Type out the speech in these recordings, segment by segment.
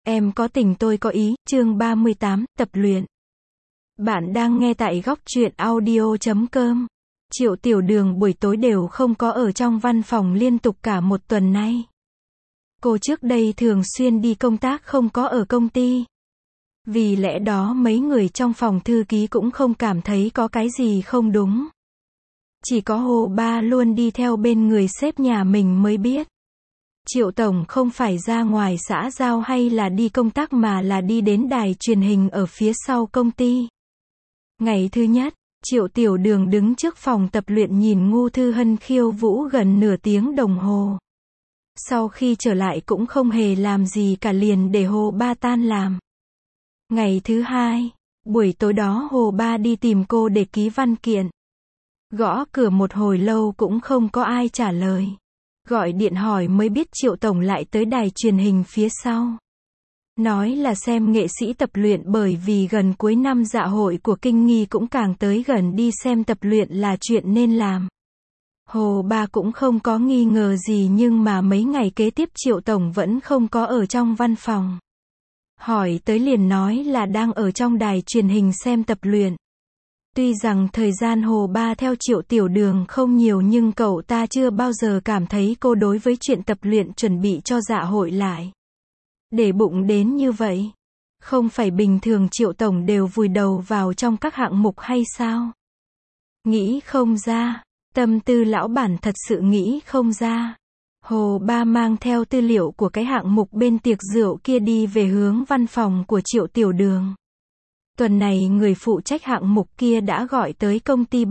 Em có tình tôi có ý, chương 38, tập luyện. Bạn đang nghe tại góc truyện audio.com. Triệu Tiểu Đường buổi tối đều không có ở trong văn phòng liên tục cả một tuần nay. Cô trước đây thường xuyên đi công tác không có ở công ty. Vì lẽ đó mấy người trong phòng thư ký cũng không cảm thấy có cái gì không đúng. Chỉ có Hồ Ba luôn đi theo bên người sếp nhà mình mới biết. Triệu Tổng không phải ra ngoài xã giao hay là đi công tác mà là đi đến đài truyền hình ở phía sau công ty. Ngày thứ nhất, Triệu Tiểu Đường đứng trước phòng tập luyện nhìn Ngô Thư Hân khiêu vũ gần nửa tiếng đồng hồ. Sau khi trở lại cũng không hề làm gì cả liền để Hồ Ba tan làm. Ngày thứ hai, buổi tối đó Hồ Ba đi tìm cô để ký văn kiện. Gõ cửa một hồi lâu cũng không có ai trả lời. Gọi điện hỏi mới biết Triệu Tổng lại tới đài truyền hình phía sau. Nói là xem nghệ sĩ tập luyện bởi vì gần cuối năm dạ hội của Kinh Nghi cũng càng tới gần đi xem tập luyện là chuyện nên làm. Hồ Ba cũng không có nghi ngờ gì nhưng mà mấy ngày kế tiếp Triệu Tổng vẫn không có ở trong văn phòng. Hỏi tới liền nói là đang ở trong đài truyền hình xem tập luyện. Tuy rằng thời gian Hồ Ba theo Triệu Tiểu Đường không nhiều nhưng cậu ta chưa bao giờ cảm thấy cô đối với chuyện tập luyện chuẩn bị cho dạ hội lại để bụng đến như vậy. Không phải bình thường Triệu Tổng đều vùi đầu vào trong các hạng mục hay sao? Nghĩ không ra, tâm tư lão bản thật sự nghĩ không ra. Hồ Ba mang theo tư liệu của cái hạng mục bên tiệc rượu kia đi về hướng văn phòng của Triệu Tiểu Đường. Tuần này người phụ trách hạng mục kia đã gọi tới công ty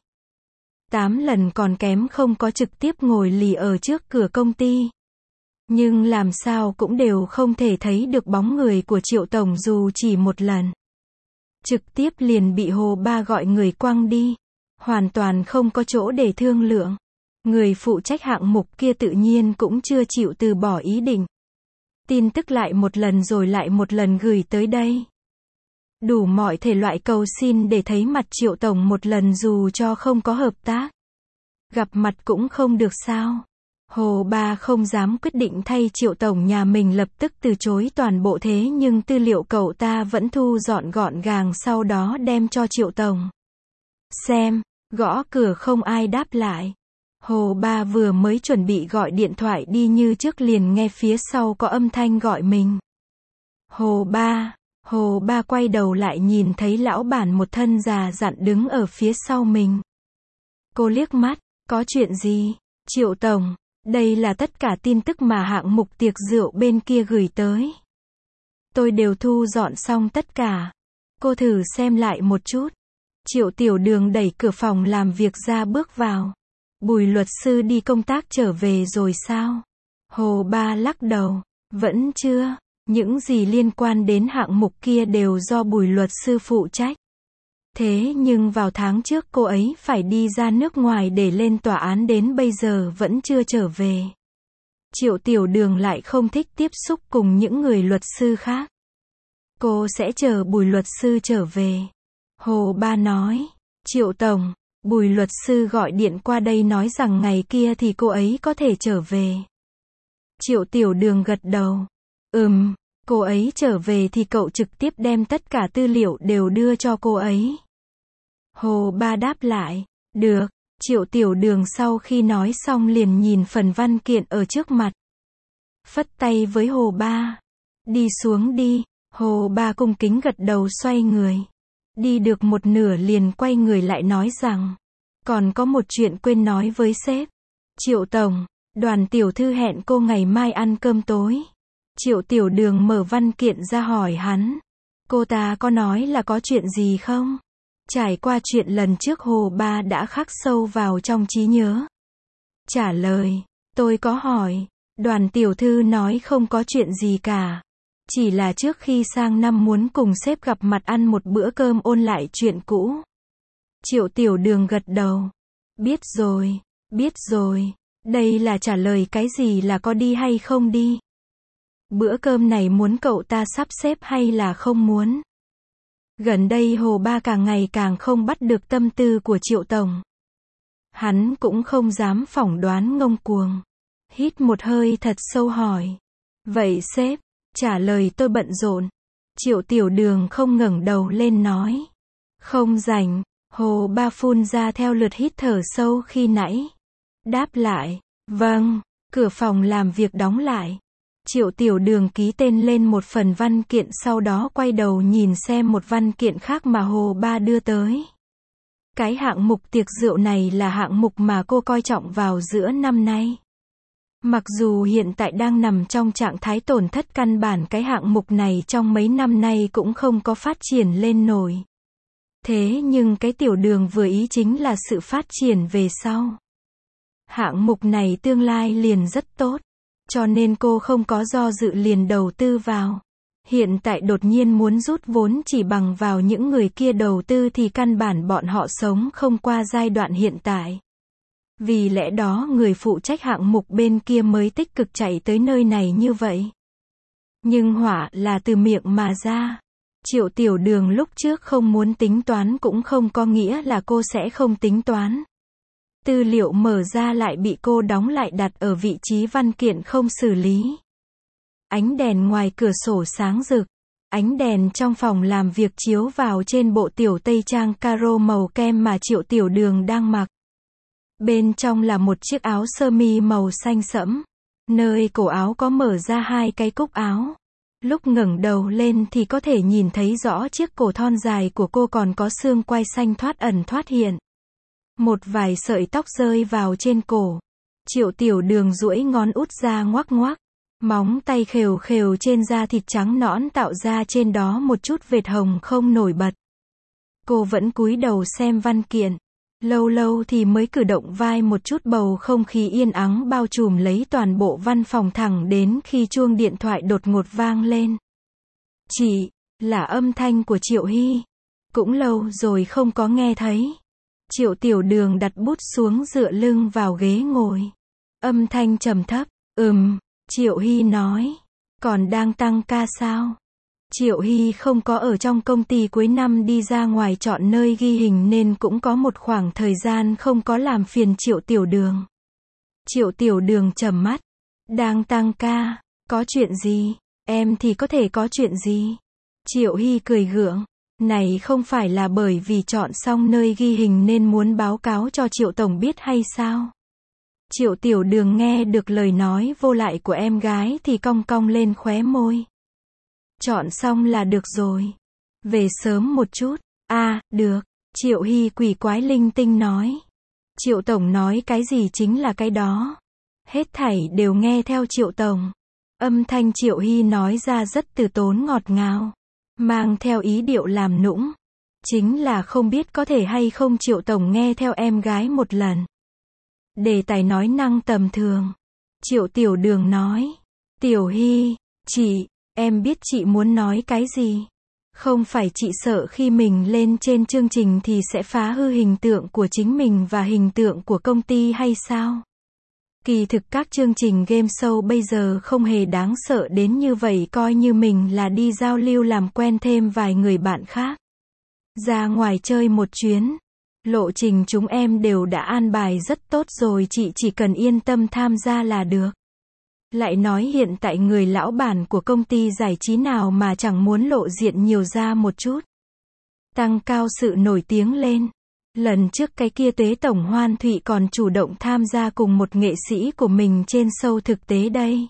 7-8 lần còn kém không có trực tiếp ngồi lì ở trước cửa công ty. Nhưng làm sao cũng đều không thể thấy được bóng người của Triệu Tổng dù chỉ một lần. Trực tiếp liền bị Hồ Ba gọi người quăng đi. Hoàn toàn không có chỗ để thương lượng. Người phụ trách hạng mục kia tự nhiên cũng chưa chịu từ bỏ ý định. Tin tức lại một lần rồi lại một lần gửi tới đây. Đủ mọi thể loại cầu xin để thấy mặt Triệu Tổng một lần dù cho không có hợp tác. Gặp mặt cũng không được sao? Hồ Ba không dám quyết định thay Triệu Tổng nhà mình lập tức từ chối toàn bộ thế nhưng tư liệu cậu ta vẫn thu dọn gọn gàng sau đó đem cho Triệu Tổng. Xem, gõ cửa không ai đáp lại. Hồ Ba vừa mới chuẩn bị gọi điện thoại đi như trước liền nghe phía sau có âm thanh gọi mình. Hồ Ba. Hồ Ba quay đầu lại nhìn thấy lão bản một thân già dặn đứng ở phía sau mình. Cô liếc mắt, có chuyện gì? Triệu Tổng, đây là tất cả tin tức mà hạng mục tiệc rượu bên kia gửi tới. Tôi đều thu dọn xong tất cả. Cô thử xem lại một chút. Triệu Tiểu Đường đẩy cửa phòng làm việc ra bước vào. Bùi luật sư đi công tác trở về rồi sao? Hồ Ba lắc đầu, vẫn chưa. Những gì liên quan đến hạng mục kia đều do Bùi luật sư phụ trách. Thế nhưng vào tháng trước cô ấy phải đi ra nước ngoài để lên tòa án đến bây giờ vẫn chưa trở về. Triệu Tiểu Đường lại không thích tiếp xúc cùng những người luật sư khác. Cô sẽ chờ Bùi luật sư trở về. Hồ Ba nói, Triệu Tổng, Bùi luật sư gọi điện qua đây nói rằng ngày kia thì cô ấy có thể trở về. Triệu Tiểu Đường gật đầu. Cô ấy trở về thì cậu trực tiếp đem tất cả tư liệu đều đưa cho cô ấy. Hồ Ba đáp lại, được. Triệu Tiểu Đường sau khi nói xong liền nhìn phần văn kiện ở trước mặt. Phất tay với Hồ Ba. Đi xuống đi. Hồ Ba cung kính gật đầu xoay người. Đi được một nửa liền quay người lại nói rằng, còn có một chuyện quên nói với sếp. Triệu Tổng, Đoàn tiểu thư hẹn cô ngày mai ăn cơm tối. Triệu Tiểu Đường mở văn kiện ra hỏi hắn. Cô ta có nói là có chuyện gì không? Trải qua chuyện lần trước Hồ Ba đã khắc sâu vào trong trí nhớ. Trả lời, tôi có hỏi. Đoàn tiểu thư nói không có chuyện gì cả. Chỉ là trước khi sang năm muốn cùng sếp gặp mặt ăn một bữa cơm ôn lại chuyện cũ. Triệu Tiểu Đường gật đầu. Biết rồi, biết rồi. Đây là trả lời cái gì là có đi hay không đi? Bữa cơm này muốn cậu ta sắp xếp hay là không muốn? Gần đây Hồ Ba càng ngày càng không bắt được tâm tư của Triệu Tổng. Hắn cũng không dám phỏng đoán ngông cuồng. Hít một hơi thật sâu hỏi. Vậy sếp, Trả lời tôi bận rộn. Triệu Tiểu Đường không ngẩng đầu lên nói. Không rảnh. Hồ Ba phun ra theo lượt hít thở sâu khi nãy. Đáp lại. Vâng. Cửa phòng làm việc đóng lại. Triệu Tiểu Đường ký tên lên một phần văn kiện, sau đó quay đầu nhìn xem một văn kiện khác mà Hồ Ba đưa tới. Cái hạng mục tiệc rượu này là hạng mục mà cô coi trọng vào giữa năm nay. Mặc dù hiện tại đang nằm trong trạng thái tổn thất căn bản, cái hạng mục này trong mấy năm nay cũng không có phát triển lên nổi. Thế nhưng cái Tiểu Đường vừa ý chính là sự phát triển về sau. Hạng mục này tương lai liền rất tốt, cho nên cô không có do dự liền đầu tư vào. Hiện tại đột nhiên muốn rút vốn chỉ bằng vào những người kia đầu tư thì căn bản bọn họ sống không qua giai đoạn hiện tại. Vì lẽ đó người phụ trách hạng mục bên kia mới tích cực chạy tới nơi này như vậy. Nhưng họa là từ miệng mà ra. Triệu Tiểu Đường lúc trước không muốn tính toán cũng không có nghĩa là cô sẽ không tính toán. Tư liệu mở ra lại bị cô đóng lại đặt ở vị trí văn kiện không xử lý. Ánh đèn ngoài cửa sổ sáng rực. Ánh đèn trong phòng làm việc chiếu vào trên bộ tiểu tây trang caro màu kem mà Triệu Tiểu Đường đang mặc. Bên trong là một chiếc áo sơ mi màu xanh sẫm. Nơi cổ áo có mở ra hai cái cúc áo. Lúc ngẩng đầu lên thì có thể nhìn thấy rõ chiếc cổ thon dài của cô, còn có xương quai xanh thoát ẩn thoát hiện. Một vài sợi tóc rơi vào trên cổ. Triệu Tiểu Đường duỗi ngón út ra ngoắc ngoắc. Móng tay khều khều trên da thịt trắng nõn tạo ra trên đó một chút vệt hồng không nổi bật. Cô vẫn cúi đầu xem văn kiện. Lâu lâu thì mới cử động vai một chút, bầu không khí yên ắng bao trùm lấy toàn bộ văn phòng thẳng đến khi chuông điện thoại đột ngột vang lên. Chị, là âm thanh của Triệu Hy. Cũng lâu rồi không có nghe thấy. Triệu Tiểu Đường đặt bút xuống dựa lưng vào ghế ngồi. Âm thanh trầm thấp. Triệu Hy nói. Còn đang tăng ca sao? Triệu Hy không có ở trong công ty, cuối năm đi ra ngoài chọn nơi ghi hình nên cũng có một khoảng thời gian không có làm phiền Triệu Tiểu Đường. Triệu Tiểu Đường trầm mắt. Đang tăng ca, có chuyện gì? Em thì có thể có chuyện gì? Triệu Hy cười gượng. Này không phải là bởi vì chọn xong nơi ghi hình nên muốn báo cáo cho Triệu Tổng biết hay sao? Triệu Tiểu Đường nghe được lời nói vô lại của em gái thì cong cong lên khóe môi. Chọn xong là được rồi. Về sớm một chút. Được. Triệu Hy quỷ quái linh tinh nói. Triệu Tổng nói cái gì chính là cái đó. Hết thảy đều nghe theo Triệu Tổng. Âm thanh Triệu Hy nói ra rất từ tốn ngọt ngào, mang theo ý điệu làm nũng. Chính là không biết có thể hay không Triệu Tổng nghe theo em gái một lần. Đề tài nói năng tầm thường. Triệu Tiểu Đường nói. Tiểu Hy, chị, em biết chị muốn nói cái gì. Không phải chị sợ khi mình lên trên chương trình thì sẽ phá hư hình tượng của chính mình và hình tượng của công ty hay sao? Kỳ thực các chương trình game show bây giờ không hề đáng sợ đến như vậy, coi như mình là đi giao lưu làm quen thêm vài người bạn khác. Ra ngoài chơi một chuyến. Lộ trình chúng em đều đã an bài rất tốt rồi, chị chỉ cần yên tâm tham gia là được. Lại nói hiện tại người lão bản của công ty giải trí nào mà chẳng muốn lộ diện nhiều ra một chút. Tăng cao sự nổi tiếng lên. Lần trước cái kia Tuế Tổng Hoan Thụy còn chủ động tham gia cùng một nghệ sĩ của mình trên show thực tế đây.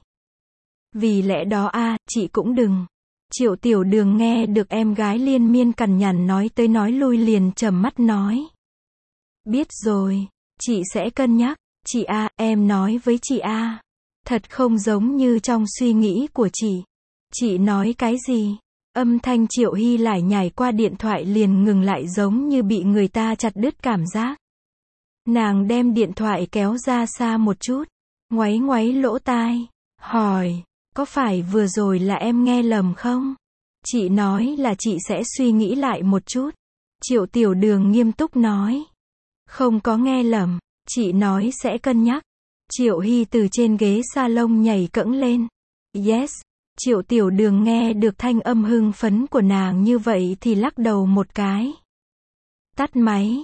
Vì lẽ đó chị cũng đừng. Triệu Tiểu Đường nghe được em gái liên miên cằn nhằn nói tới nói lui liền trầm mắt nói. Biết rồi, chị sẽ cân nhắc. Chị em nói với chị thật không giống như trong suy nghĩ của chị. Chị nói cái gì? Âm thanh Triệu Hy lải nhải qua điện thoại liền ngừng lại, giống như bị người ta chặt đứt cảm giác. Nàng đem điện thoại kéo ra xa một chút, ngoáy ngoáy lỗ tai, hỏi, có phải vừa rồi là em nghe lầm không? Chị nói là chị sẽ suy nghĩ lại một chút. Triệu Tiểu Đường nghiêm túc nói. Không có nghe lầm, chị nói sẽ cân nhắc. Triệu Hy từ trên ghế salon nhảy cẫng lên. Yes. Triệu Tiểu Đường nghe được thanh âm hưng phấn của nàng như vậy thì lắc đầu một cái. Tắt máy.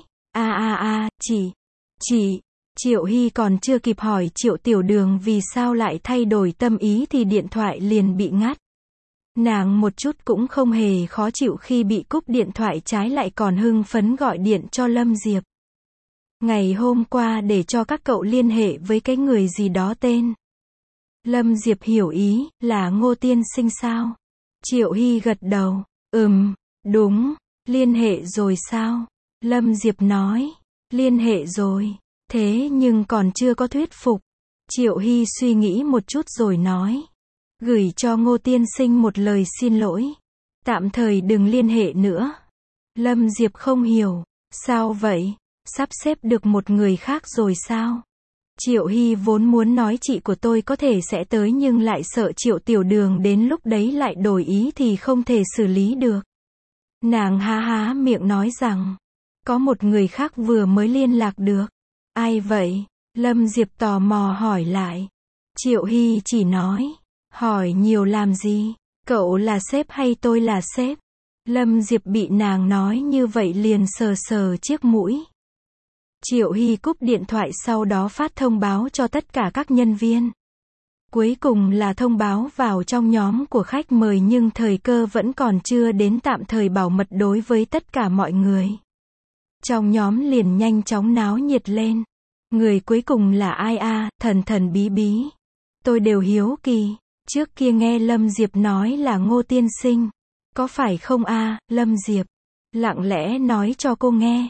Chị. Triệu Hy còn chưa kịp hỏi Triệu Tiểu Đường vì sao lại thay đổi tâm ý thì điện thoại liền bị ngắt. Nàng một chút cũng không hề khó chịu khi bị cúp điện thoại, trái lại còn hưng phấn gọi điện cho Lâm Diệp. Ngày hôm qua để cho các cậu liên hệ với cái người gì đó tên. Lâm Diệp hiểu ý, là Ngô Tiên Sinh sao? Triệu Hy gật đầu, đúng, liên hệ rồi sao? Lâm Diệp nói, liên hệ rồi, thế nhưng còn chưa có thuyết phục. Triệu Hy suy nghĩ một chút rồi nói, gửi cho Ngô Tiên Sinh một lời xin lỗi, tạm thời đừng liên hệ nữa. Lâm Diệp không hiểu, sao vậy? Sắp xếp được một người khác rồi sao? Triệu Hy vốn muốn nói chị của tôi có thể sẽ tới nhưng lại sợ Triệu Tiểu Đường đến lúc đấy lại đổi ý thì không thể xử lý được. Nàng há miệng nói rằng, có một người khác vừa mới liên lạc được. Ai vậy? Lâm Diệp tò mò hỏi lại. Triệu Hy chỉ nói, hỏi nhiều làm gì? Cậu là sếp hay tôi là sếp? Lâm Diệp bị nàng nói như vậy liền sờ sờ chiếc mũi. Triệu Hy cúp điện thoại, sau đó phát thông báo cho tất cả các nhân viên. Cuối cùng là thông báo vào trong nhóm của khách mời nhưng thời cơ vẫn còn chưa đến, tạm thời bảo mật đối với tất cả mọi người. Trong nhóm liền nhanh chóng náo nhiệt lên. Người cuối cùng là ai a? Thần bí bí. Tôi đều hiếu kỳ. Trước kia nghe Lâm Diệp nói là Ngô Tiên Sinh. Có phải không a? Lâm Diệp lặng lẽ nói cho cô nghe.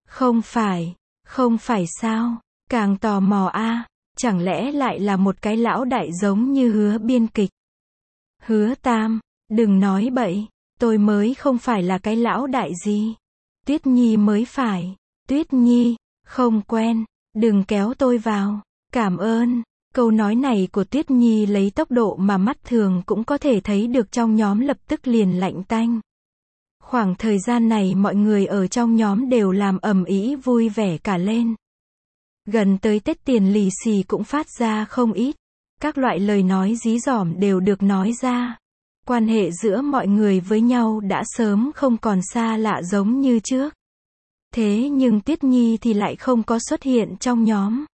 Không phải sao? Càng tò mò a. Chẳng lẽ lại là một cái lão đại giống như Hứa biên kịch? Hứa Tam, đừng nói bậy. Tôi mới không phải là cái lão đại gì. Tuyết Nhi mới phải. Tuyết Nhi, không quen. Đừng kéo tôi vào. Cảm ơn. Câu nói này của Tuyết Nhi lấy tốc độ mà mắt thường cũng có thể thấy được, trong nhóm lập tức liền lạnh tanh. Khoảng thời gian này mọi người ở trong nhóm đều làm ầm ĩ vui vẻ cả lên. Gần tới Tết tiền lì xì cũng phát ra không ít. Các loại lời nói dí dỏm đều được nói ra. Quan hệ giữa mọi người với nhau đã sớm không còn xa lạ giống như trước. Thế nhưng Tuyết Nhi thì lại không có xuất hiện trong nhóm.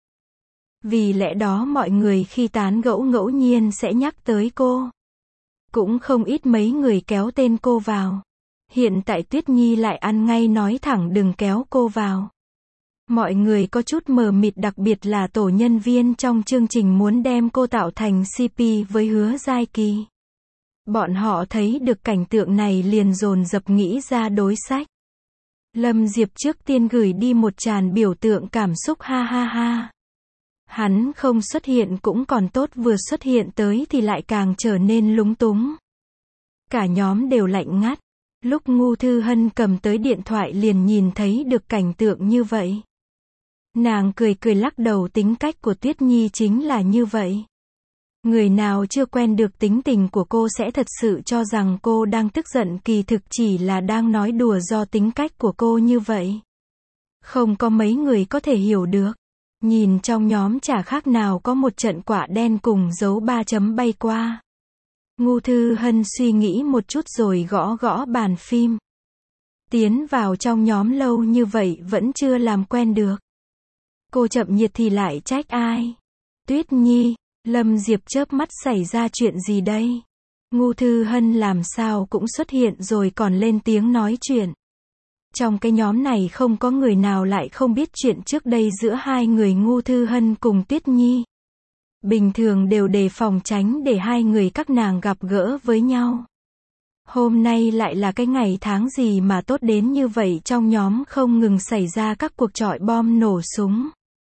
Vì lẽ đó mọi người khi tán gẫu ngẫu nhiên sẽ nhắc tới cô. Cũng không ít mấy người kéo tên cô vào. Hiện tại Tuyết Nhi lại ăn ngay nói thẳng đừng kéo cô vào. Mọi người có chút mờ mịt, đặc biệt là tổ nhân viên trong chương trình muốn đem cô tạo thành CP với Hứa Giai Kỳ. Bọn họ thấy được cảnh tượng này liền dồn dập nghĩ ra đối sách. Lâm Diệp trước tiên gửi đi một tràn biểu tượng cảm xúc ha ha ha. Hắn không xuất hiện cũng còn tốt, vừa xuất hiện tới thì lại càng trở nên lúng túng. Cả nhóm đều lạnh ngắt. Lúc Ngô Thư Hân cầm tới điện thoại liền nhìn thấy được cảnh tượng như vậy. Nàng cười lắc đầu, tính cách của Tuyết Nhi chính là như vậy. Người nào chưa quen được tính tình của cô sẽ thật sự cho rằng cô đang tức giận, kỳ thực chỉ là đang nói đùa do tính cách của cô như vậy. Không có mấy người có thể hiểu được. Nhìn trong nhóm chả khác nào có một trận quả đen cùng dấu 3 chấm bay qua. Ngô Thư Hân suy nghĩ một chút rồi gõ gõ bàn phim. Tiến vào trong nhóm lâu như vậy vẫn chưa làm quen được. Cô chậm nhiệt thì lại trách ai? Tuyết Nhi. Lâm Diệp chớp mắt, xảy ra chuyện gì đây? Ngô Thư Hân làm sao cũng xuất hiện rồi còn lên tiếng nói chuyện. Trong cái nhóm này không có người nào lại không biết chuyện trước đây giữa hai người Ngô Thư Hân cùng Tuyết Nhi. Bình thường đều đề phòng tránh để hai người các nàng gặp gỡ với nhau. Hôm nay lại là cái ngày tháng gì mà tốt đến như vậy, trong nhóm không ngừng xảy ra các cuộc chọi bom nổ súng.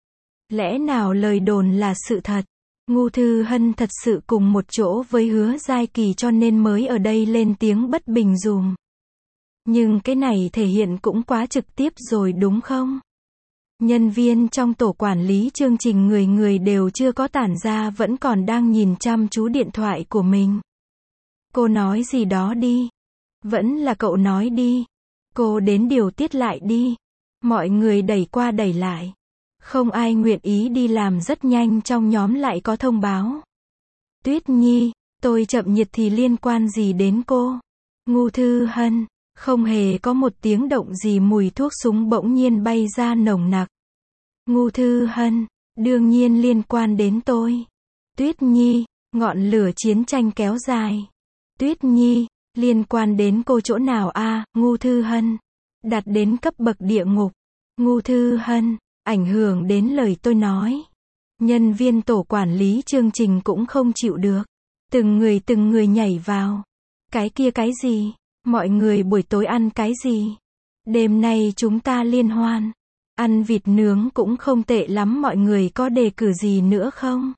Lẽ nào lời đồn là sự thật? Ngô Thư Hân thật sự cùng một chỗ với Hứa Giai Kỳ cho nên mới ở đây lên tiếng bất bình dùm. Nhưng cái này thể hiện cũng quá trực tiếp rồi đúng không? Nhân viên trong tổ quản lý chương trình người người đều chưa có tản ra, vẫn còn đang nhìn chăm chú điện thoại của mình. Cô nói gì đó đi. Vẫn là cậu nói đi. Cô đến điều tiết lại đi. Mọi người đẩy qua đẩy lại. Không ai nguyện ý đi làm, rất nhanh trong nhóm lại có thông báo. Tuyết Nhi, tôi chậm nhiệt thì liên quan gì đến cô? Ngô Thư Hân, không hề có một tiếng động gì, mùi thuốc súng bỗng nhiên bay ra nồng nặc. Ngô Thư Hân, đương nhiên liên quan đến tôi. Tuyết Nhi, ngọn lửa chiến tranh kéo dài. Tuyết Nhi, liên quan đến cô chỗ nào a? Ngu Thư Hân. Đặt đến cấp bậc địa ngục. Ngu Thư Hân, ảnh hưởng đến lời tôi nói. Nhân viên tổ quản lý chương trình cũng không chịu được. Từng người nhảy vào. Cái kia cái gì? Mọi người buổi tối ăn cái gì? Đêm nay chúng ta liên hoan. Ăn vịt nướng cũng không tệ lắm, mọi người có đề cử gì nữa không?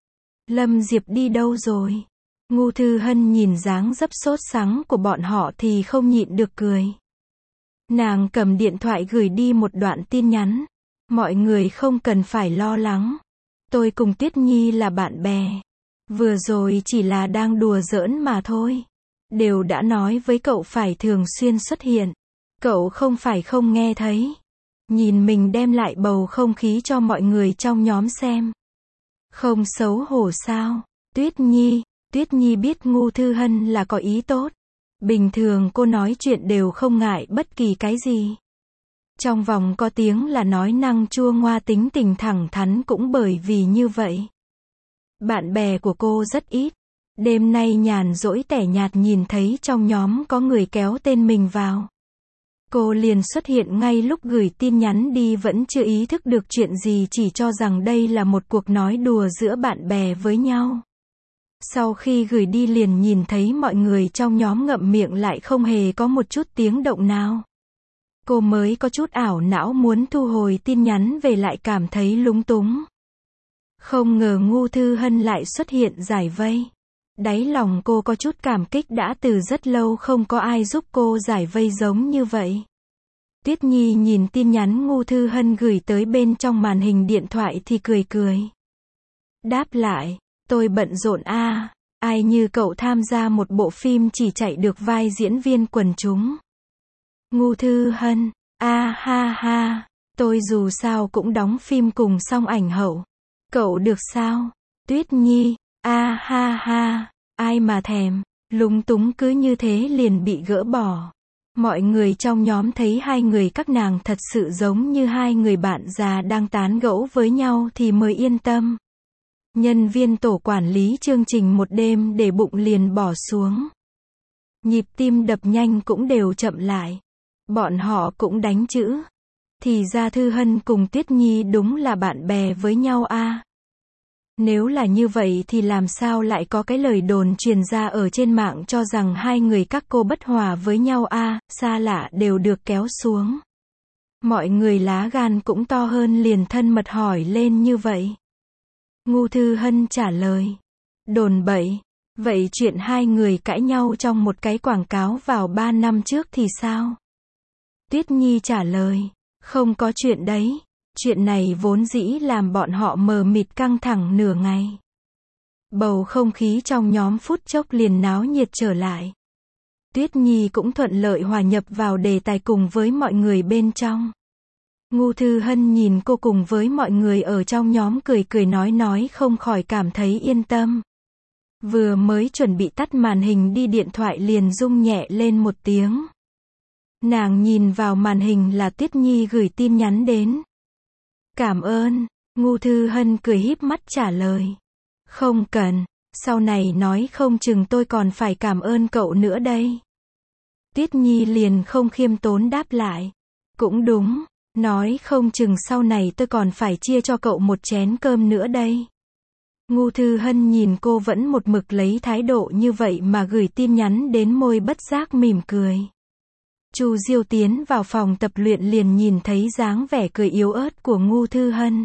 Lâm Diệp đi đâu rồi? Ngu Thư Hân nhìn dáng dấp sốt sắng của bọn họ thì không nhịn được cười. Nàng cầm điện thoại gửi đi một đoạn tin nhắn. Mọi người không cần phải lo lắng. Tôi cùng Tuyết Nhi là bạn bè. Vừa rồi chỉ là đang đùa giỡn mà thôi. Đều đã nói với cậu phải thường xuyên xuất hiện. Cậu không phải không nghe thấy. Nhìn mình đem lại bầu không khí cho mọi người trong nhóm xem. Không xấu hổ sao? Tuyết Nhi biết Ngu Thư Hân là có ý tốt. Bình thường cô nói chuyện đều không ngại bất kỳ cái gì. Trong vòng có tiếng là nói năng chua ngoa, tính tình thẳng thắn cũng bởi vì như vậy. Bạn bè của cô rất ít. Đêm nay nhàn rỗi tẻ nhạt nhìn thấy trong nhóm có người kéo tên mình vào. Cô liền xuất hiện ngay lúc gửi tin nhắn đi, vẫn chưa ý thức được chuyện gì, chỉ cho rằng đây là một cuộc nói đùa giữa bạn bè với nhau. Sau khi gửi đi liền nhìn thấy mọi người trong nhóm ngậm miệng lại không hề có một chút tiếng động nào. Cô mới có chút ảo não muốn thu hồi tin nhắn về, lại cảm thấy lúng túng. Không ngờ Ngu Thư Hân lại xuất hiện giải vây. Đáy lòng cô có chút cảm kích, đã từ rất lâu không có ai giúp cô giải vây giống như vậy. Tuyết Nhi nhìn tin nhắn Ngu Thư Hân gửi tới bên trong màn hình điện thoại thì cười cười. Đáp lại, tôi bận rộn a, ai như cậu tham gia một bộ phim chỉ chạy được vai diễn viên quần chúng. Ngu Thư Hân, a ha ha, tôi dù sao cũng đóng phim cùng Song Ảnh Hậu. Cậu được sao? Tuyết Nhi, a ha ha, ai mà thèm, lúng túng cứ như thế liền bị gỡ bỏ. Mọi người trong nhóm thấy hai người các nàng thật sự giống như hai người bạn già đang tán gẫu với nhau thì mới yên tâm. Nhân viên tổ quản lý chương trình một đêm để bụng liền bỏ xuống. Nhịp tim đập nhanh cũng đều chậm lại. Bọn họ cũng đánh chữ. Thì ra Thư Hân cùng Tuyết Nhi đúng là bạn bè với nhau a. Nếu là như vậy thì làm sao lại có cái lời đồn truyền ra ở trên mạng cho rằng hai người các cô bất hòa với nhau a, xa lạ đều được kéo xuống. Mọi người lá gan cũng to hơn liền thân mật hỏi lên như vậy. Ngu Thư Hân trả lời. Đồn bậy. Vậy chuyện hai người cãi nhau trong một cái quảng cáo vào 3 năm trước thì sao? Tuyết Nhi trả lời. Không có chuyện đấy. Chuyện này vốn dĩ làm bọn họ mờ mịt căng thẳng nửa ngày. Bầu không khí trong nhóm phút chốc liền náo nhiệt trở lại. Tuyết Nhi cũng thuận lợi hòa nhập vào đề tài cùng với mọi người bên trong. Ngu Thư Hân nhìn cô cùng với mọi người ở trong nhóm cười cười nói không khỏi cảm thấy yên tâm. Vừa mới chuẩn bị tắt màn hình đi, điện thoại liền rung nhẹ lên một tiếng. Nàng nhìn vào màn hình là Tuyết Nhi gửi tin nhắn đến. Cảm ơn, Ngu Thư Hân cười híp mắt trả lời. Không cần, sau này nói không chừng tôi còn phải cảm ơn cậu nữa đây. Tuyết Nhi liền không khiêm tốn đáp lại. Cũng đúng, nói không chừng sau này tôi còn phải chia cho cậu một chén cơm nữa đây. Ngu Thư Hân nhìn cô vẫn một mực lấy thái độ như vậy mà gửi tin nhắn đến, môi bất giác mỉm cười. Chu Diêu tiến vào phòng tập luyện liền nhìn thấy dáng vẻ cười yếu ớt của Ngu Thư Hân.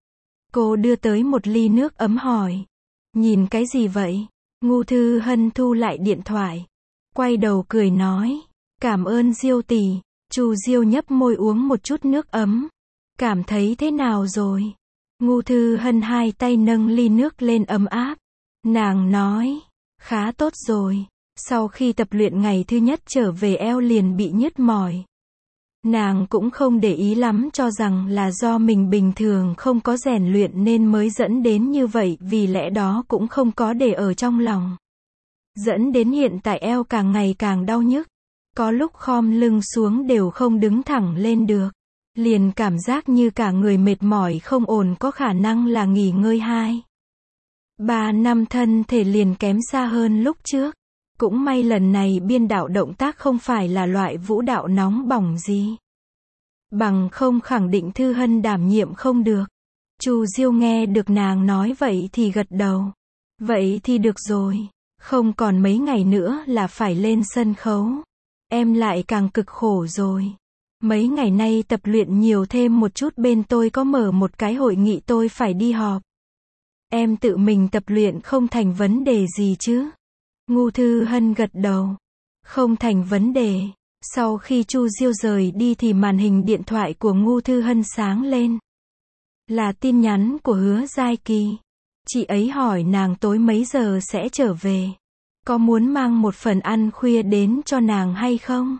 Cô đưa tới một ly nước ấm hỏi. Nhìn cái gì vậy? Ngu Thư Hân thu lại điện thoại. Quay đầu cười nói. Cảm ơn Diêu tỷ. Chu Diêu nhấp môi uống một chút nước ấm. Cảm thấy thế nào rồi? Ngu Thư Hân hai tay nâng ly nước lên ấm áp. Nàng nói. Khá tốt rồi. Sau khi tập luyện ngày thứ nhất trở về eo liền bị nhức mỏi. Nàng cũng không để ý lắm, cho rằng là do mình bình thường không có rèn luyện nên mới dẫn đến như vậy, vì lẽ đó cũng không có để ở trong lòng. Dẫn đến hiện tại eo càng ngày càng đau nhức. Có lúc khom lưng xuống đều không đứng thẳng lên được. Liền cảm giác như cả người mệt mỏi không ổn, có khả năng là nghỉ ngơi 2-3 năm thân thể liền kém xa hơn lúc trước. Cũng may lần này biên đạo động tác không phải là loại vũ đạo nóng bỏng gì. Bằng không khẳng định Thư Hân đảm nhiệm không được. Chu Diêu nghe được nàng nói vậy thì gật đầu. Vậy thì được rồi. Không còn mấy ngày nữa là phải lên sân khấu. Em lại càng cực khổ rồi. Mấy ngày nay tập luyện nhiều thêm một chút, bên tôi có mở một cái hội nghị tôi phải đi họp. Em tự mình tập luyện không thành vấn đề gì chứ? Ngô Thư Hân gật đầu. Không thành vấn đề. Sau khi Chu Diêu rời đi thì màn hình điện thoại của Ngô Thư Hân sáng lên. Là tin nhắn của Hứa Giai Kỳ. Chị ấy hỏi nàng tối mấy giờ sẽ trở về. Có muốn mang một phần ăn khuya đến cho nàng hay không?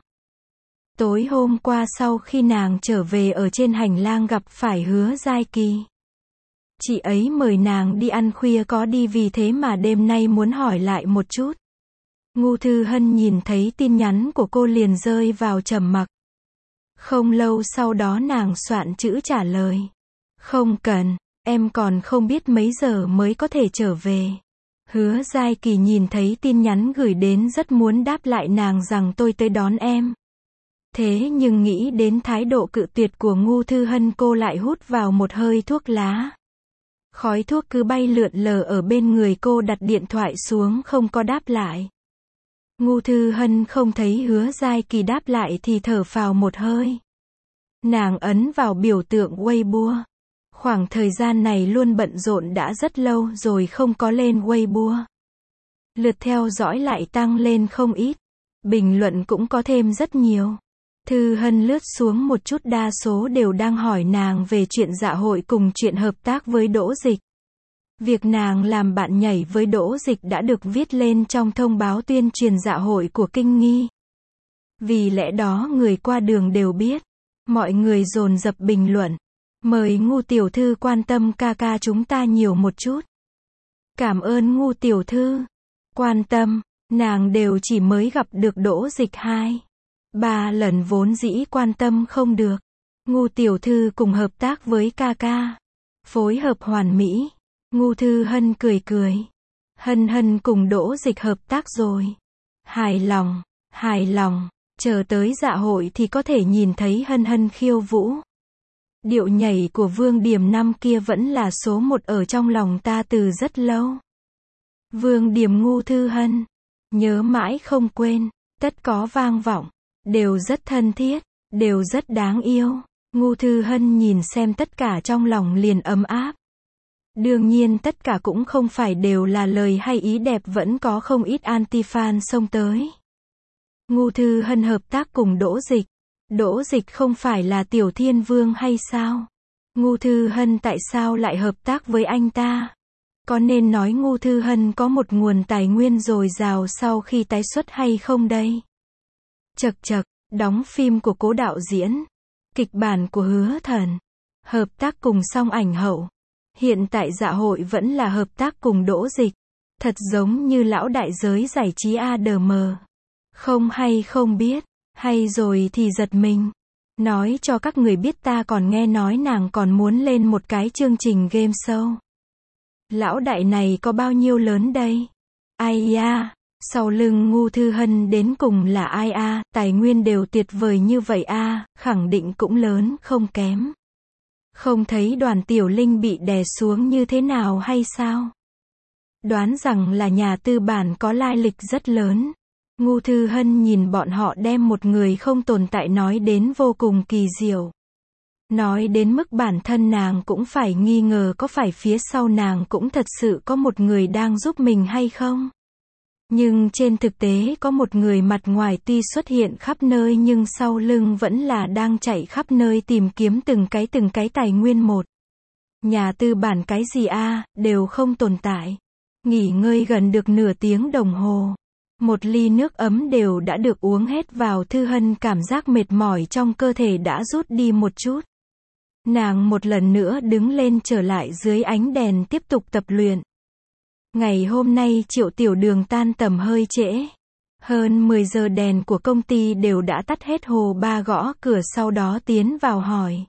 Tối hôm qua sau khi nàng trở về ở trên hành lang gặp phải Hứa Giai Kỳ. Chị ấy mời nàng đi ăn khuya, có đi vì thế mà đêm nay muốn hỏi lại một chút. Ngô Thư Hân nhìn thấy tin nhắn của cô liền rơi vào trầm mặc. Không lâu sau đó nàng soạn chữ trả lời. Không cần, em còn không biết mấy giờ mới có thể trở về. Hứa Giai Kỳ nhìn thấy tin nhắn gửi đến rất muốn đáp lại nàng rằng tôi tới đón em. Thế nhưng nghĩ đến thái độ cự tuyệt của Ngô Thư Hân, cô lại hút vào một hơi thuốc lá. Khói thuốc cứ bay lượn lờ ở bên người cô, đặt điện thoại xuống không có đáp lại. Ngô Thư Hân không thấy Hứa Giai Kỳ đáp lại thì thở phào một hơi. Nàng ấn vào biểu tượng Weibo. Khoảng thời gian này luôn bận rộn đã rất lâu rồi không có lên Weibo. Lượt theo dõi lại tăng lên không ít. Bình luận cũng có thêm rất nhiều. Thư Hân lướt xuống một chút, đa số đều đang hỏi nàng về chuyện dạ hội cùng chuyện hợp tác với Đỗ Dịch. Việc nàng làm bạn nhảy với Đỗ Dịch đã được viết lên trong thông báo tuyên truyền dạ hội của Kinh Nghi. Vì lẽ đó người qua đường đều biết. Mọi người dồn dập bình luận. Mời Ngô tiểu thư quan tâm ca ca chúng ta nhiều một chút. Cảm ơn Ngô tiểu thư. Quan tâm, nàng đều chỉ mới gặp được Đỗ Dịch 2-3 lần, vốn dĩ quan tâm không được. Ngô tiểu thư cùng hợp tác với ca ca. Phối hợp hoàn mỹ. Ngô Thư Hân cười cười. Hân Hân cùng Đỗ Dịch hợp tác rồi. Hài lòng, hài lòng. Chờ tới dạ hội thì có thể nhìn thấy Hân Hân khiêu vũ. Điệu nhảy của Vương Điềm năm kia vẫn là số một ở trong lòng ta từ rất lâu. Vương Điềm Ngô Thư Hân. Nhớ mãi không quên. Tất có vang vọng. Đều rất thân thiết. Đều rất đáng yêu. Ngô Thư Hân nhìn xem tất cả trong lòng liền ấm áp. Đương nhiên tất cả cũng không phải đều là lời hay ý đẹp, vẫn có không ít anti-fan xông tới. Ngô Thư Hân hợp tác cùng Đỗ Dịch. Đỗ Dịch không phải là Tiểu Thiên Vương hay sao? Ngô Thư Hân tại sao lại hợp tác với anh ta? Có nên nói Ngô Thư Hân có một nguồn tài nguyên dồi dào sau khi tái xuất hay không đây? Chật chật, đóng phim của Cố đạo diễn. Kịch bản của Hứa Thần. Hợp tác cùng Song Ảnh Hậu. Hiện tại dạ hội vẫn là hợp tác cùng Đỗ Dịch. Thật giống như lão đại giới giải trí ADM. Không hay không biết. Hay rồi thì giật mình. Nói cho các người biết, ta còn nghe nói nàng còn muốn lên một cái chương trình game show. Lão đại này có bao nhiêu lớn đây? Ai à, sau lưng Ngô Thư Hân đến cùng là ai à, tài nguyên đều tuyệt vời như vậy à, khẳng định cũng lớn không kém. Không thấy Đoàn Tiểu Linh bị đè xuống như thế nào hay sao? Đoán rằng là nhà tư bản có lai lịch rất lớn. Ngô Thư Hân nhìn bọn họ đem một người không tồn tại nói đến vô cùng kỳ diệu. Nói đến mức bản thân nàng cũng phải nghi ngờ có phải phía sau nàng cũng thật sự có một người đang giúp mình hay không. Nhưng trên thực tế có một người mặt ngoài tuy xuất hiện khắp nơi nhưng sau lưng vẫn là đang chạy khắp nơi tìm kiếm từng cái tài nguyên một. Nhà tư bản cái gì a, đều không tồn tại. Nghỉ ngơi gần được nửa tiếng đồng hồ. Một ly nước ấm đều đã được uống hết vào, Thư Hân cảm giác mệt mỏi trong cơ thể đã rút đi một chút. Nàng một lần nữa đứng lên trở lại dưới ánh đèn tiếp tục tập luyện. Ngày hôm nay Triệu Tiểu Đường tan tầm hơi trễ. Hơn 10 giờ đèn của công ty đều đã tắt hết, Hồ Ba gõ cửa sau đó tiến vào hỏi.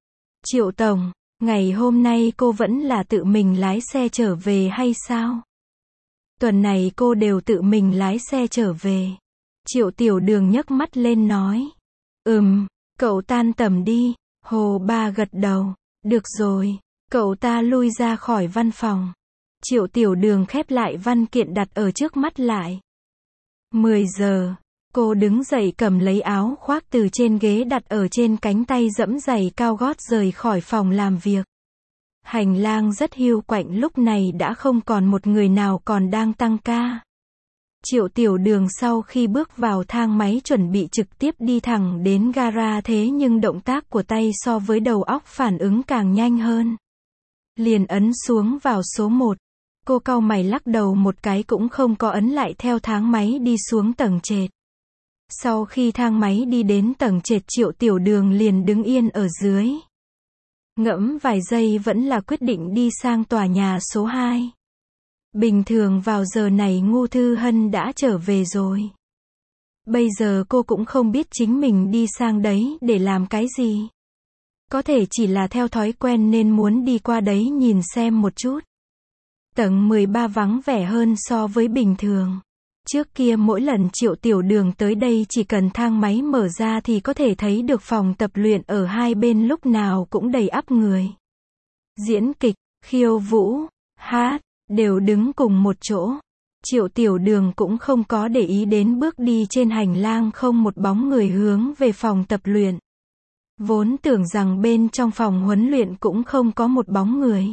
Triệu Tổng, ngày hôm nay cô vẫn là tự mình lái xe trở về hay sao? Tuần này cô đều tự mình lái xe trở về. Triệu Tiểu Đường nhấc mắt lên nói. Cậu tan tầm đi. Hồ Ba gật đầu. Được rồi. Cậu ta lui ra khỏi văn phòng. Triệu Tiểu Đường khép lại văn kiện đặt ở trước mắt lại. 10 giờ. Cô đứng dậy cầm lấy áo khoác từ trên ghế đặt ở trên cánh tay giẫm giày cao gót rời khỏi phòng làm việc. Hành lang rất hiu quạnh, lúc này đã không còn một người nào còn đang tăng ca. Triệu Tiểu Đường sau khi bước vào thang máy chuẩn bị trực tiếp đi thẳng đến gara, thế nhưng động tác của tay so với đầu óc phản ứng càng nhanh hơn. Liền ấn xuống vào số 1. Cô cau mày lắc đầu một cái cũng không có ấn lại theo thang máy đi xuống tầng trệt. Sau khi thang máy đi đến tầng trệt, Triệu Tiểu Đường liền đứng yên ở dưới. Ngẫm vài giây vẫn là quyết định đi sang tòa nhà số 2. Bình thường vào giờ này Ngô Thư Hân đã trở về rồi. Bây giờ cô cũng không biết chính mình đi sang đấy để làm cái gì. Có thể chỉ là theo thói quen nên muốn đi qua đấy nhìn xem một chút. Tầng 13 vắng vẻ hơn so với bình thường. Trước kia mỗi lần Triệu Tiểu Đường tới đây chỉ cần thang máy mở ra thì có thể thấy được phòng tập luyện ở hai bên lúc nào cũng đầy ắp người. Diễn kịch, khiêu vũ, hát, đều đứng cùng một chỗ. Triệu Tiểu Đường cũng không có để ý đến bước đi trên hành lang không một bóng người hướng về phòng tập luyện. Vốn tưởng rằng bên trong phòng huấn luyện cũng không có một bóng người.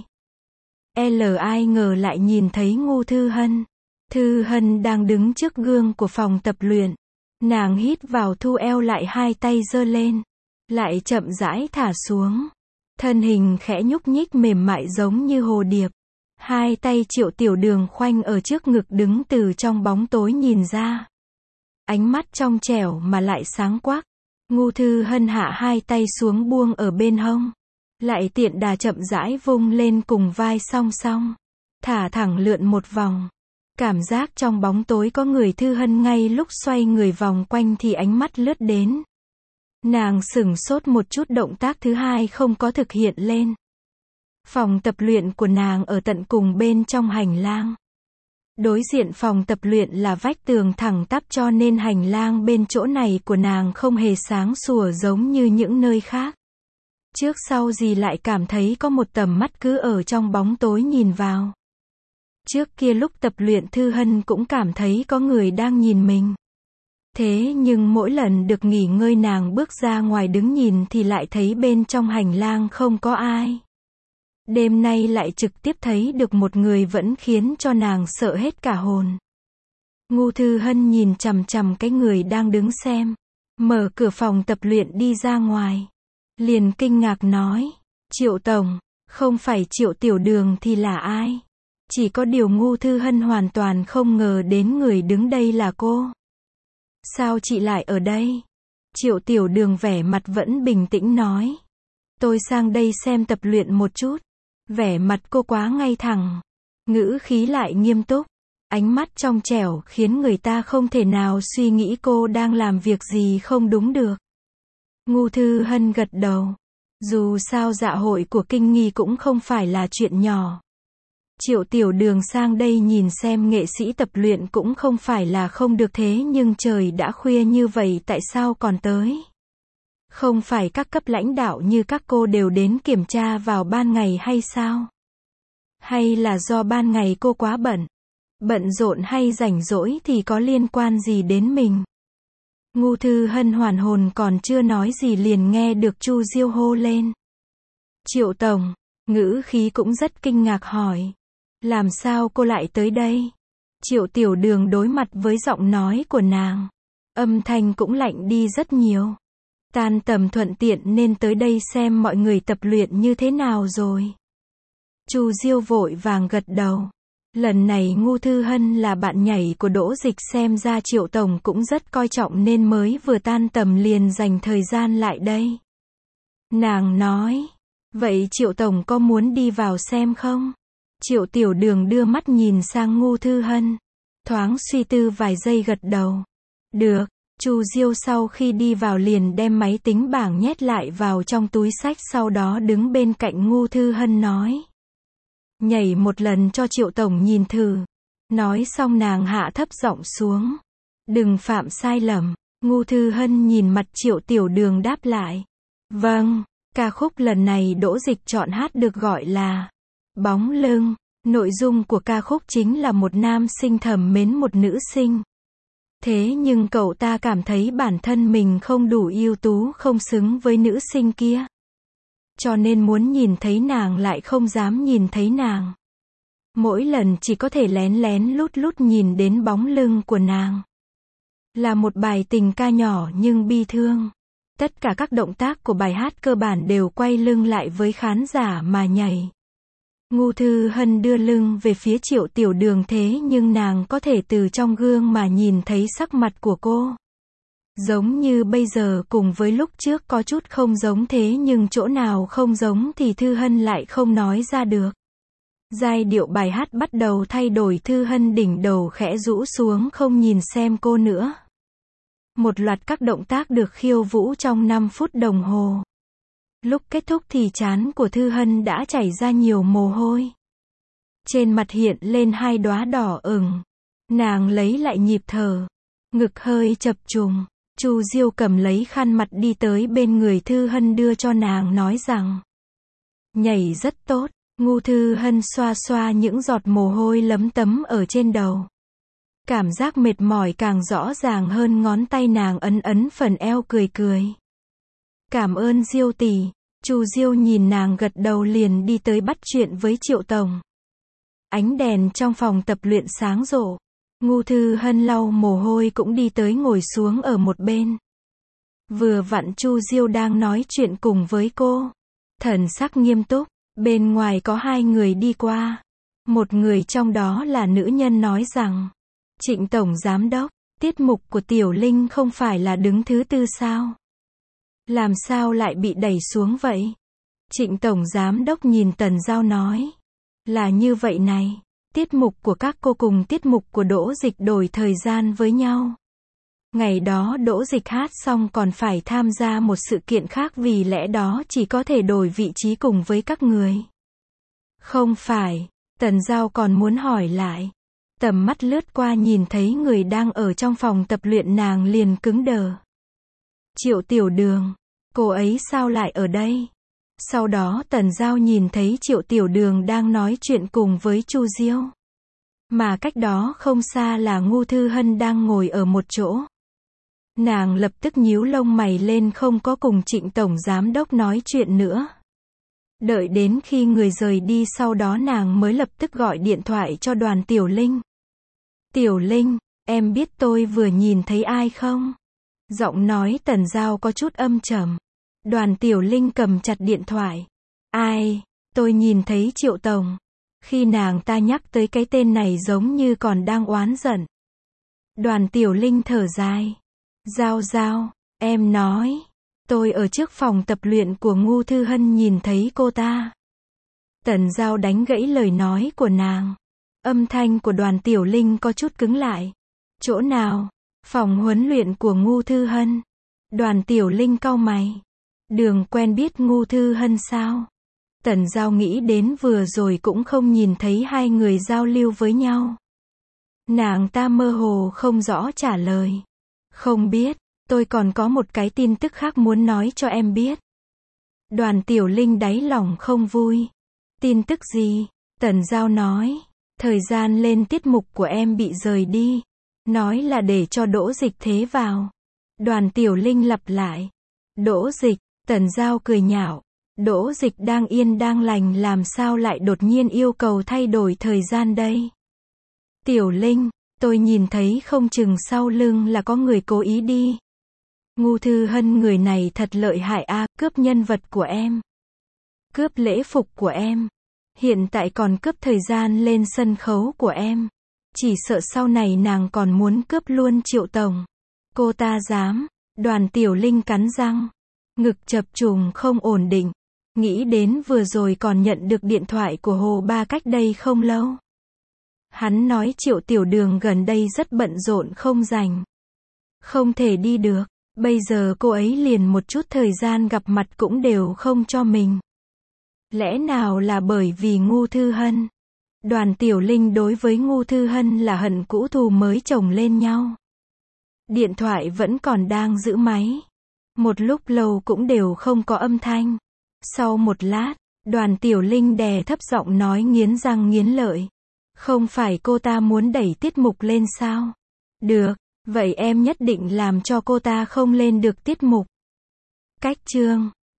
Ai ngờ lại nhìn thấy Ngô Thư Hân. Thư Hân đang đứng trước gương của phòng tập luyện. Nàng hít vào thu eo lại, hai tay giơ lên. Lại chậm rãi thả xuống. Thân hình khẽ nhúc nhích mềm mại giống như hồ điệp. Hai tay Triệu Tiểu Đường khoanh ở trước ngực đứng từ trong bóng tối nhìn ra. Ánh mắt trong trẻo mà lại sáng quắc. Ngô Thư Hân hạ hai tay xuống buông ở bên hông. Lại tiện đà chậm rãi vung lên cùng vai song song. Thả thẳng lượn một vòng. Cảm giác trong bóng tối có người. Thư Hân ngay lúc xoay người vòng quanh thì ánh mắt lướt đến. Nàng sửng sốt một chút, động tác thứ hai không có thực hiện lên. Phòng tập luyện của nàng ở tận cùng bên trong hành lang. Đối diện phòng tập luyện là vách tường thẳng tắp cho nên hành lang bên chỗ này của nàng không hề sáng sủa giống như những nơi khác. Trước sau gì lại cảm thấy có một tầm mắt cứ ở trong bóng tối nhìn vào. Trước kia lúc tập luyện Thư Hân cũng cảm thấy có người đang nhìn mình. Thế nhưng mỗi lần được nghỉ ngơi nàng bước ra ngoài đứng nhìn thì lại thấy bên trong hành lang không có ai. Đêm nay lại trực tiếp thấy được một người vẫn khiến cho nàng sợ hết cả hồn. Ngô Thư Hân nhìn chằm chằm cái người đang đứng xem. Mở cửa phòng tập luyện đi ra ngoài. Liền kinh ngạc nói. Triệu Tổng, không phải Triệu Tiểu Đường thì là ai? Chỉ có điều Ngô Thư Hân hoàn toàn không ngờ đến người đứng đây là cô. Sao chị lại ở đây? Triệu Tiểu Đường vẻ mặt vẫn bình tĩnh nói. Tôi sang đây xem tập luyện một chút. Vẻ mặt cô quá ngay thẳng. Ngữ khí lại nghiêm túc. Ánh mắt trong trẻo khiến người ta không thể nào suy nghĩ cô đang làm việc gì không đúng được. Ngô Thư Hân gật đầu. Dù sao dạ hội của Kinh Nghi cũng không phải là chuyện nhỏ. Triệu Tiểu Đường sang đây nhìn xem nghệ sĩ tập luyện cũng không phải là không được, thế nhưng trời đã khuya như vậy tại sao còn tới? Không phải các cấp lãnh đạo như các cô đều đến kiểm tra vào ban ngày hay sao? Hay là do ban ngày cô quá bận? Bận rộn hay rảnh rỗi thì có liên quan gì đến mình? Ngô Thư Hân hoàn hồn còn chưa nói gì liền nghe được Chu Diêu hô lên. Triệu Tổng, ngữ khí cũng rất kinh ngạc hỏi. Làm sao cô lại tới đây? Triệu Tiểu Đường đối mặt với giọng nói của nàng. Âm thanh cũng lạnh đi rất nhiều. Tan tầm thuận tiện nên tới đây xem mọi người tập luyện như thế nào rồi. Chu Diêu vội vàng gật đầu. Lần này Ngô Thư Hân là bạn nhảy của Đỗ Dịch, xem ra Triệu Tổng cũng rất coi trọng nên mới vừa tan tầm liền dành thời gian lại đây. Nàng nói. Vậy Triệu Tổng có muốn đi vào xem không? Triệu Tiểu Đường đưa mắt nhìn sang Ngô Thư Hân. Thoáng suy tư vài giây gật đầu. Được. Chu Diêu sau khi đi vào liền đem máy tính bảng nhét lại vào trong túi xách, sau đó đứng bên cạnh Ngô Thư Hân nói. Nhảy một lần cho Triệu Tổng nhìn thử. Nói xong nàng hạ thấp giọng xuống. Đừng phạm sai lầm. Ngô Thư Hân nhìn mặt Triệu Tiểu Đường đáp lại. Vâng, ca khúc lần này Đỗ Dịch chọn hát được gọi là Bóng Lưng. Nội dung của ca khúc chính là một nam sinh thầm mến một nữ sinh. Thế nhưng cậu ta cảm thấy bản thân mình không đủ ưu tú, không xứng với nữ sinh kia. Cho nên muốn nhìn thấy nàng lại không dám nhìn thấy nàng. Mỗi lần chỉ có thể lén lén lút lút nhìn đến bóng lưng của nàng. Là một bài tình ca nhỏ nhưng bi thương. Tất cả các động tác của bài hát cơ bản đều quay lưng lại với khán giả mà nhảy. Ngô Thư Hân đưa lưng về phía Triệu Tiểu Đường thế nhưng nàng có thể từ trong gương mà nhìn thấy sắc mặt của cô. Giống như bây giờ cùng với lúc trước có chút không giống thế nhưng chỗ nào không giống thì Thư Hân lại không nói ra được. Giai điệu bài hát bắt đầu thay đổi, Thư Hân đỉnh đầu khẽ rũ xuống không nhìn xem cô nữa. Một loạt các động tác được khiêu vũ trong 5 phút đồng hồ. Lúc kết thúc thì trán của Thư Hân đã chảy ra nhiều mồ hôi. Trên mặt hiện lên 2 đóa đỏ ửng. Nàng lấy lại nhịp thở. Ngực hơi chập trùng. Chu Diêu cầm lấy khăn mặt đi tới bên người Thư Hân đưa cho nàng nói rằng. Nhảy rất tốt. Ngô Thư Hân xoa xoa những giọt mồ hôi lấm tấm ở trên đầu. Cảm giác mệt mỏi càng rõ ràng hơn, ngón tay nàng ấn ấn phần eo cười cười. Cảm ơn Diêu tỷ. Chu Diêu nhìn nàng gật đầu liền đi tới bắt chuyện với Triệu Tổng. Ánh đèn trong phòng tập luyện sáng rộ. Ngô Thư Hân lau mồ hôi cũng đi tới ngồi xuống ở một bên. Vừa vặn Chu Diêu đang nói chuyện cùng với cô. Thần sắc nghiêm túc. Bên ngoài có 2 người đi qua. Một người trong đó là nữ nhân nói rằng. Trịnh Tổng Giám Đốc, tiết mục của Tiểu Linh không phải là đứng thứ 4 sao? Làm sao lại bị đẩy xuống vậy? Trịnh Tổng Giám Đốc nhìn Tần Giao nói. Là như vậy này, tiết mục của các cô cùng tiết mục của Đỗ Dịch đổi thời gian với nhau. Ngày đó Đỗ Dịch hát xong còn phải tham gia một sự kiện khác, vì lẽ đó chỉ có thể đổi vị trí cùng với các người. Không phải, Tần Giao còn muốn hỏi lại. Tầm mắt lướt qua nhìn thấy người đang ở trong phòng tập luyện, nàng liền cứng đờ. Triệu Tiểu Đường, cô ấy sao lại ở đây? Sau đó Tần Giao nhìn thấy Triệu Tiểu Đường đang nói chuyện cùng với Chu Diêu. Mà cách đó không xa là Ngô Thư Hân đang ngồi ở một chỗ. Nàng lập tức nhíu lông mày lên, không có cùng Trịnh Tổng Giám Đốc nói chuyện nữa. Đợi đến khi người rời đi sau đó nàng mới lập tức gọi điện thoại cho Đoàn Tiểu Linh. Tiểu Linh, em biết tôi vừa nhìn thấy ai không? Giọng nói Tần Giao có chút âm trầm. Đoàn Tiểu Linh cầm chặt điện thoại. Ai? Tôi nhìn thấy Triệu Tổng. Khi nàng ta nhắc tới cái tên này giống như còn đang oán giận. Đoàn Tiểu Linh thở dài. Giao, em nói. Tôi ở trước phòng tập luyện của Ngô Thư Hân nhìn thấy cô ta. Tần Giao đánh gãy lời nói của nàng. Âm thanh của Đoàn Tiểu Linh có chút cứng lại. Chỗ nào? Phòng huấn luyện của Ngô Thư Hân. Đoàn Tiểu Linh cau mày. Đường quen biết Ngô Thư Hân sao? Tần Giao nghĩ đến vừa rồi cũng không nhìn thấy 2 người giao lưu với nhau. Nàng ta mơ hồ không rõ trả lời. Không biết, tôi còn có một cái tin tức khác muốn nói cho em biết. Đoàn Tiểu Linh đáy lòng không vui. Tin tức gì? Tần Giao nói. Thời gian lên tiết mục của em bị rời đi. Nói là để cho Đỗ Dịch thế vào. Đoàn Tiểu Linh lặp lại. Đỗ Dịch, Tần Giao cười nhạo. Đỗ Dịch đang yên đang lành làm sao lại đột nhiên yêu cầu thay đổi thời gian đây? Tiểu Linh, tôi nhìn thấy không chừng sau lưng là có người cố ý đi. Ngô Thư Hân người này thật lợi hại a, cướp nhân vật của em. Cướp lễ phục của em. Hiện tại còn cướp thời gian lên sân khấu của em. Chỉ sợ sau này nàng còn muốn cướp luôn Triệu Tổng. Cô ta dám. Đoàn Tiểu Linh cắn răng. Ngực chập trùng không ổn định. Nghĩ đến vừa rồi còn nhận được điện thoại của Hồ Ba cách đây không lâu. Hắn nói Triệu Tiểu Đường gần đây rất bận rộn không rảnh. Không thể đi được. Bây giờ cô ấy liền một chút thời gian gặp mặt cũng đều không cho mình. Lẽ nào là bởi vì Ngô Thư Hân? Đoàn Tiểu Linh đối với Ngô Thư Hân là hận cũ thù mới chồng lên nhau. Điện thoại vẫn còn đang giữ máy. Một lúc lâu cũng đều không có âm thanh. Sau một lát, Đoàn Tiểu Linh đè thấp giọng nói nghiến răng nghiến lợi. Không phải cô ta muốn đẩy tiết mục lên sao? Được, vậy em nhất định làm cho cô ta không lên được tiết mục. Cách chương